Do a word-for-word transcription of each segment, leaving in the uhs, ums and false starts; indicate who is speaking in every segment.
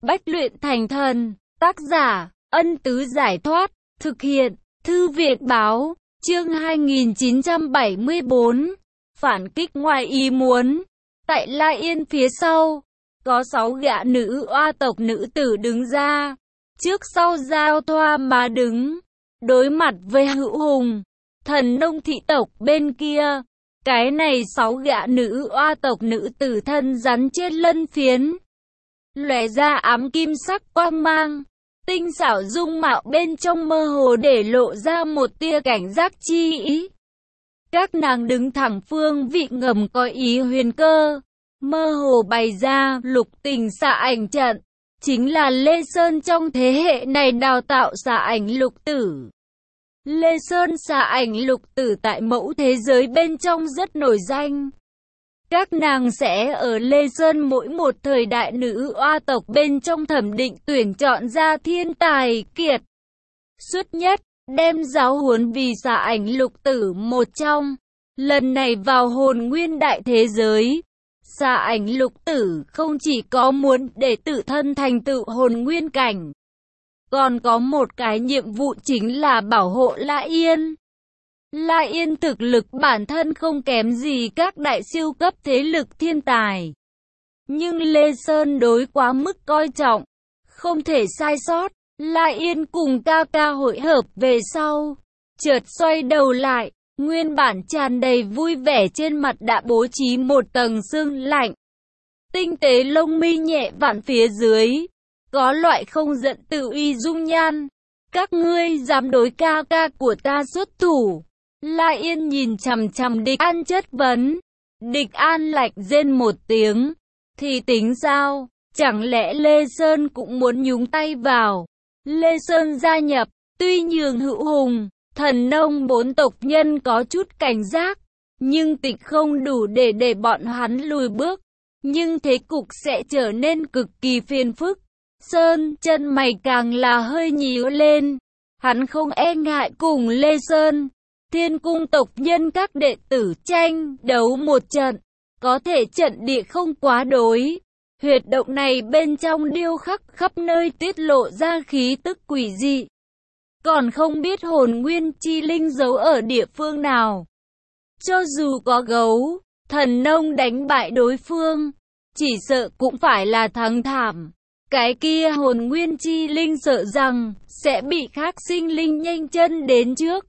Speaker 1: bách luyện thành thần. Tác giả, Ân Tứ Giải Thoát. Thực hiện, Thư viện Báo. Chương hai nghìn chín trăm bảy mươi tư. Phản kích ngoài ý muốn. Tại La Yên phía sau, có sáu gã nữ oa tộc nữ tử đứng ra, trước sau giao thoa mà đứng, đối mặt với Hữu Hùng, Thần Nông thị tộc bên kia. Cái này sáu gã nữ oa tộc nữ tử thân rắn trên lân phiến, lóe ra ám kim sắc quang mang, tinh xảo dung mạo bên trong mơ hồ để lộ ra một tia cảnh giác chi ý. Các nàng đứng thẳng phương vị ngầm có ý huyền cơ, mơ hồ bày ra lục tình xạ ảnh trận, chính là Lê Sơn trong thế hệ này đào tạo xạ ảnh lục tử. Lê Sơn xạ ảnh lục tử tại mẫu thế giới bên trong rất nổi danh. Các nàng sẽ ở Lê Sơn mỗi một thời đại nữ oa tộc bên trong thẩm định tuyển chọn ra thiên tài kiệt xuất nhất, đem giáo huấn vì xạ ảnh lục tử một trong. Lần này vào hồn nguyên đại thế giới, xạ ảnh lục tử không chỉ có muốn để tự thân thành tựu hồn nguyên cảnh, còn có một cái nhiệm vụ chính là bảo hộ La Yên. La Yên thực lực bản thân không kém gì các đại siêu cấp thế lực thiên tài, nhưng Lê Sơn đối quá mức coi trọng, không thể sai sót. La Yên cùng ca ca hội hợp về sau, chợt xoay đầu lại, nguyên bản tràn đầy vui vẻ trên mặt đã bố trí một tầng sương lạnh. Tinh tế lông mi nhẹ vặn phía dưới, có loại không giận tự uy dung nhan. Các ngươi dám đối ca ca của ta xuất thủ? La Yên nhìn chằm chằm Địch An chất vấn. Địch An lạnh rên một tiếng. Thì tính sao? Chẳng lẽ Lê Sơn cũng muốn nhúng tay vào? Lê Sơn gia nhập, tuy nhường Hữu Hùng, Thần Nông bốn tộc nhân có chút cảnh giác, nhưng tịch không đủ để để bọn hắn lùi bước. Nhưng thế cục sẽ trở nên cực kỳ phiền phức. Sơn chân mày càng là hơi nhíu lên. Hắn không e ngại cùng Lê Sơn, Thiên cung tộc nhân các đệ tử tranh đấu một trận, có thể trận địa không quá đối. Huyệt động này bên trong điêu khắc khắp nơi tiết lộ ra khí tức quỷ dị, còn không biết hồn nguyên chi linh giấu ở địa phương nào. Cho dù có gấu, Thần Nông đánh bại đối phương, chỉ sợ cũng phải là thắng thảm. Cái kia hồn nguyên chi linh sợ rằng sẽ bị khác sinh linh nhanh chân đến trước.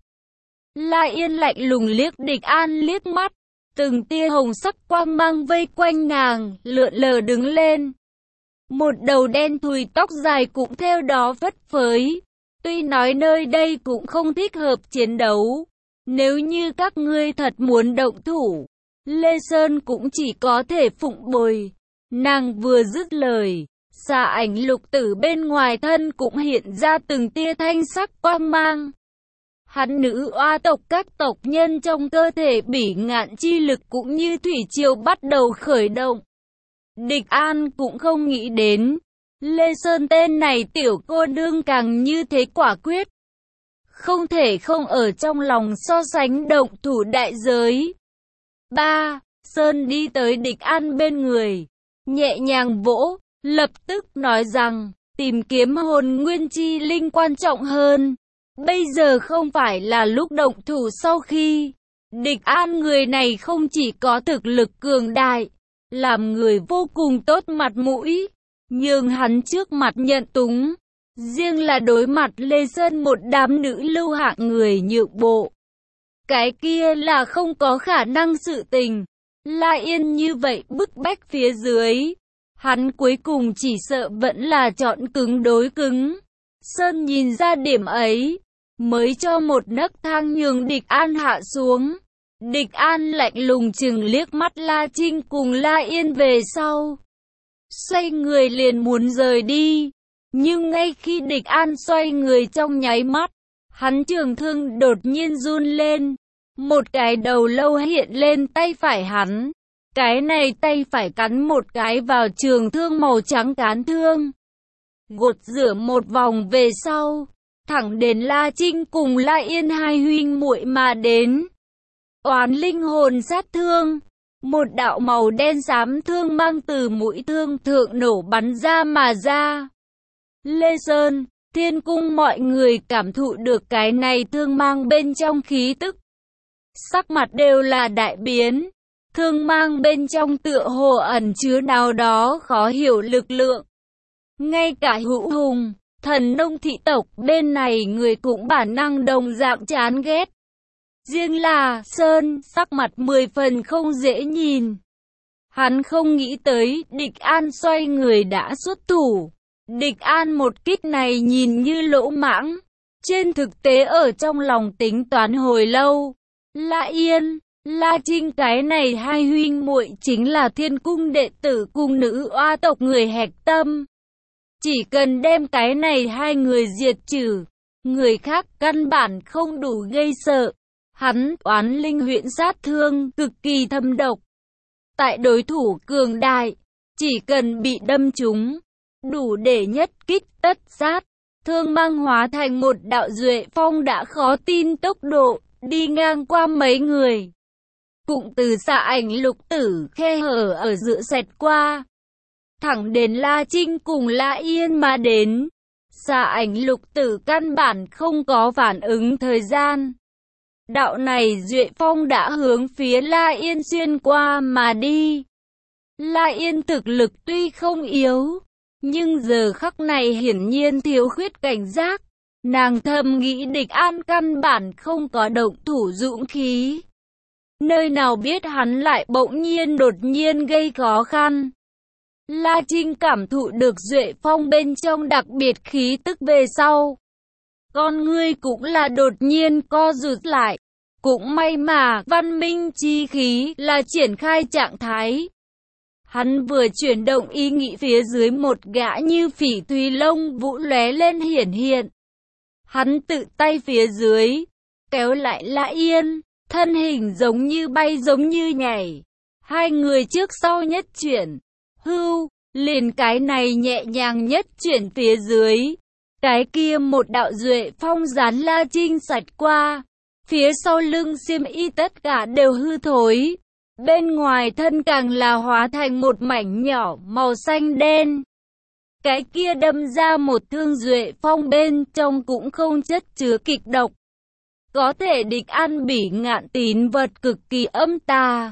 Speaker 1: La Yên lạnh lùng liếc Địch An liếc mắt, từng tia hồng sắc quang mang vây quanh nàng, lượn lờ đứng lên. Một đầu đen thùi tóc dài cũng theo đó phất phới. Tuy nói nơi đây cũng không thích hợp chiến đấu, nếu như các ngươi thật muốn động thủ, Lê Sơn cũng chỉ có thể phụng bồi. Nàng vừa dứt lời, xạ ảnh lục tử bên ngoài thân cũng hiện ra từng tia thanh sắc quang mang. Hắn nữ oa tộc các tộc nhân trong cơ thể bỉ ngạn chi lực cũng như thủy triều bắt đầu khởi động. Địch An cũng không nghĩ đến, Lê Sơn tên này tiểu cô nương càng như thế quả quyết. Không thể không ở trong lòng so sánh động thủ đại giới. ba. Sơn đi tới Địch An bên người, nhẹ nhàng vỗ, lập tức nói rằng, tìm kiếm hồn nguyên chi linh quan trọng hơn. Bây giờ không phải là lúc động thủ. Sau khi Địch An người này không chỉ có thực lực cường đại, làm người vô cùng tốt mặt mũi, nhưng hắn trước mặt nhận túng, riêng là đối mặt Lê Sơn một đám nữ lưu hạng người nhượng bộ, cái kia là không có khả năng sự tình. La Yên như vậy bức bách phía dưới, hắn cuối cùng chỉ sợ vẫn là chọn cứng đối cứng. Sơn nhìn ra điểm ấy, mới cho một nấc thang nhường Địch An hạ xuống. Địch An lạnh lùng chừng liếc mắt La Trinh cùng La Yên về sau, xoay người liền muốn rời đi. Nhưng ngay khi Địch An xoay người trong nháy mắt, hắn trường thương đột nhiên run lên, một cái đầu lâu hiện lên tay phải hắn. Cái này tay phải cắn một cái vào trường thương màu trắng cán thương, gột rửa một vòng về sau, thẳng đến La Trinh cùng La Yên hai huynh muội mà đến. Oán linh hồn sát thương, Một đạo màu đen xám thương mang từ mũi thương thượng nổ bắn ra mà ra. Lê Sơn, Thiên Cung mọi người cảm thụ được cái này thương mang bên trong khí tức. Sắc mặt đều là đại biến. Thương mang bên trong tựa hồ ẩn chứa nào đó khó hiểu lực lượng. Ngay cả Hữu Hùng, Thần Nông thị tộc bên này người cũng bản năng đồng dạng chán ghét. Riêng là Sơn, sắc mặt mười phần không dễ nhìn. Hắn không nghĩ tới Địch An xoay người đã xuất thủ. Địch An một kích này nhìn như lỗ mãng. Trên thực tế ở trong lòng tính toán hồi lâu. La Yên, La Trinh cái này hai huynh muội chính là Thiên Cung đệ tử cùng nữ oa tộc người hạch tâm. Chỉ cần đem cái này hai người diệt trừ, người khác căn bản không đủ gây sợ. Hắn oán linh huyễn sát thương cực kỳ thâm độc. Tại đối thủ cường đại, chỉ cần bị đâm trúng, đủ để nhất kích tất sát. Thương mang hóa thành một đạo duệ phong đã khó tin tốc độ, đi ngang qua mấy người. Cụm từ xạ ảnh lục tử khe hở ở giữa xẹt qua. Thẳng đến La Trinh cùng La Yên mà đến. Xạ ảnh lục tử căn bản không có phản ứng thời gian. Đạo này duệ phong đã hướng phía La Yên xuyên qua mà đi. La Yên thực lực tuy không yếu, nhưng giờ khắc này hiển nhiên thiếu khuyết cảnh giác. Nàng thầm nghĩ Địch An căn bản không có động thủ dũng khí. Nơi nào biết hắn lại bỗng nhiên đột nhiên gây khó khăn. La Trinh cảm thụ được duệ phong bên trong đặc biệt khí tức về sau. Con ngươi cũng là đột nhiên co rụt lại. Cũng may mà văn minh chi khí là triển khai trạng thái. Hắn vừa chuyển động ý nghĩ phía dưới một gã như phỉ thùy lông vũ lóe lên hiển hiện. Hắn tự tay phía dưới, kéo lại La Yên, thân hình giống như bay giống như nhảy. Hai người trước sau nhất chuyển, hưu, liền cái này nhẹ nhàng nhất chuyển phía dưới. Cái kia một đạo duệ phong dán La Trinh sạch qua. Phía sau lưng xiêm y tất cả đều hư thối. Bên ngoài thân càng là hóa thành một mảnh nhỏ màu xanh đen. Cái kia đâm ra một thương duệ phong bên trong cũng không chất chứa kịch độc. Có thể Địch An bỉ ngạn tín vật cực kỳ âm tà.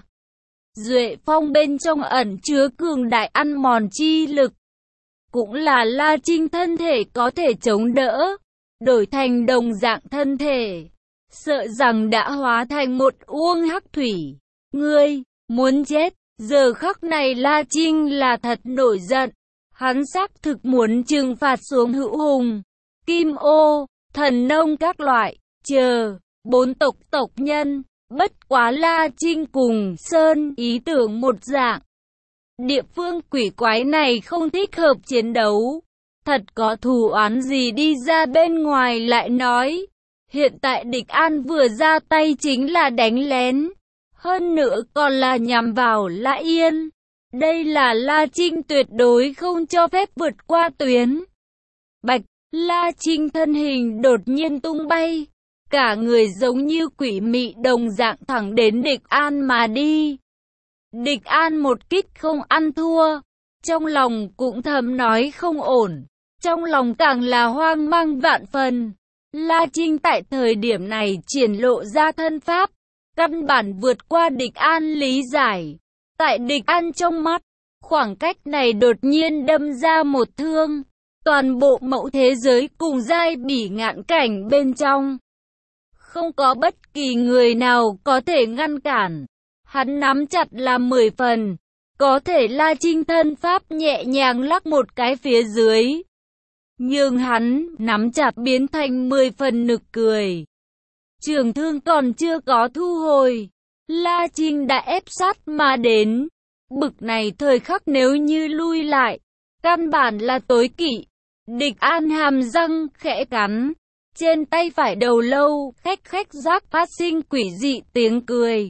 Speaker 1: Duệ phong bên trong ẩn chứa cường đại ăn mòn chi lực. Cũng là La Trinh thân thể có thể chống đỡ. Đổi thành đồng dạng thân thể. Sợ rằng đã hóa thành một uông hắc thủy. Ngươi, muốn chết. Giờ khắc này La Trinh là thật nổi giận. Hắn xác thực muốn trừng phạt xuống Hữu Hùng, Kim Ô, Thần Nông các loại, chờ, bốn tộc tộc nhân. Bất quá La Trinh cùng Sơn ý tưởng một dạng. Địa phương quỷ quái này không thích hợp chiến đấu. Thật có thù oán gì đi ra bên ngoài lại nói. Hiện tại Địch An vừa ra tay chính là đánh lén. Hơn nữa còn là nhằm vào La Yên. Đây là La Trinh tuyệt đối không cho phép vượt qua tuyến. Bạch, La Trinh thân hình đột nhiên tung bay. Cả người giống như quỷ mị đồng dạng thẳng đến Địch An mà đi. Địch An một kích không ăn thua. Trong lòng cũng thầm nói không ổn. Trong lòng càng là hoang mang vạn phần. La Trinh tại thời điểm này triển lộ ra thân pháp. Căn bản vượt qua Địch An lý giải. Tại Địch An trong mắt, khoảng cách này đột nhiên đâm ra một thương. Toàn bộ mẫu thế giới cùng giai bỉ ngạn cảnh bên trong. Không có bất kỳ người nào có thể ngăn cản. Hắn nắm chặt là mười phần. Có thể La Trinh thân pháp nhẹ nhàng lắc một cái phía dưới. Nhưng hắn nắm chặt biến thành mười phần nực cười. Trường thương còn chưa có thu hồi. La Trinh đã ép sát mà đến. Bực này thời khắc nếu như lui lại. Căn bản là tối kỵ. Địch An hàm răng khẽ cắn. Trên tay phải đầu lâu, khách khách giác phát sinh quỷ dị tiếng cười.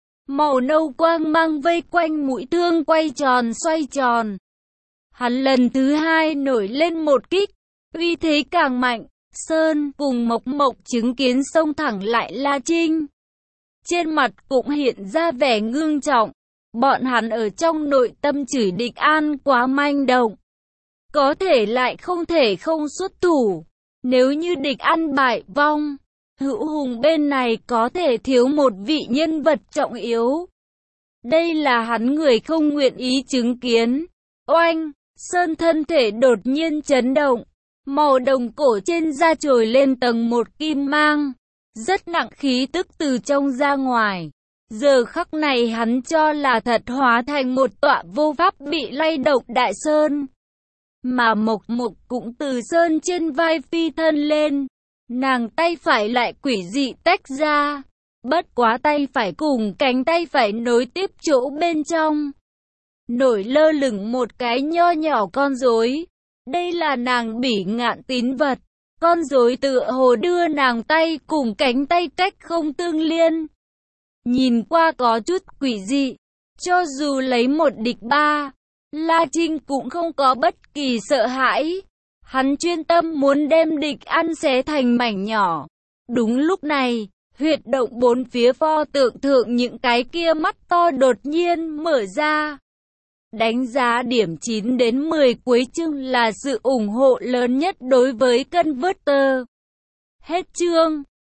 Speaker 1: Màu nâu quang mang vây quanh mũi thương quay tròn xoay tròn. Hắn lần thứ hai nổi lên một kích. Uy thế càng mạnh. Sơn cùng Mộc Mộc chứng kiến xông thẳng lại La Trinh. Trên mặt cũng hiện ra vẻ ngưng trọng. Bọn hắn ở trong nội tâm chửi địch An quá manh động. Có thể lại không thể không xuất thủ. Nếu như địch An bại vong, Hữu Hùng bên này có thể thiếu một vị nhân vật trọng yếu. Đây là hắn người không nguyện ý chứng kiến. Oanh, Sơn thân thể đột nhiên chấn động. Màu đồng cổ trên da trồi lên tầng một kim mang. Rất nặng khí tức từ trong ra ngoài. Giờ khắc này hắn cho là thật hóa thành một tọa vô pháp bị lay động đại sơn. Mà Mộc Mộc cũng từ sơn trên vai phi thân lên. Nàng tay phải lại quỷ dị tách ra. Bất quá tay phải cùng cánh tay phải nối tiếp chỗ bên trong. Nổi lơ lửng một cái nho nhỏ con rối. Đây là nàng Bỉ Ngạn tín vật. Con rối tựa hồ đưa nàng tay cùng cánh tay cách không tương liên. Nhìn qua có chút quỷ dị. Cho dù lấy một địch ba, La Trinh cũng không có bất kỳ sợ hãi. Hắn chuyên tâm muốn đem địch An xé thành mảnh nhỏ. Đúng lúc này, huyệt động bốn phía pho tượng thượng những cái kia mắt to đột nhiên mở ra. Đánh giá điểm chín đến mười cuối chương là sự ủng hộ lớn nhất đối với Converter. Hết chương.